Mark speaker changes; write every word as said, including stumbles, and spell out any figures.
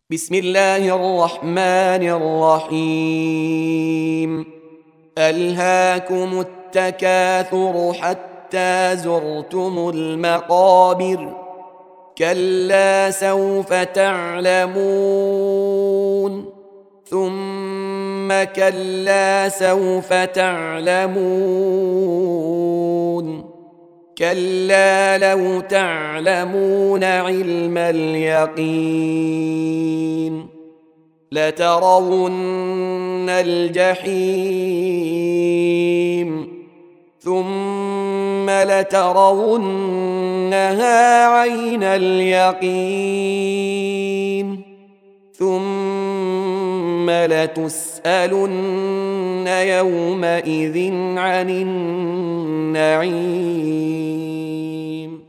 Speaker 1: بسم الله الرحمن الرحيم. ألهاكم التكاثر حتى زرتم المقابر، كلا سوف تعلمون، ثم كلا سوف تعلمون، كلا لو تعلمون علم اليقين لترون الجحيم ثم لترونها عين اليقين ثم لتسألن يومئذ عن النعيم.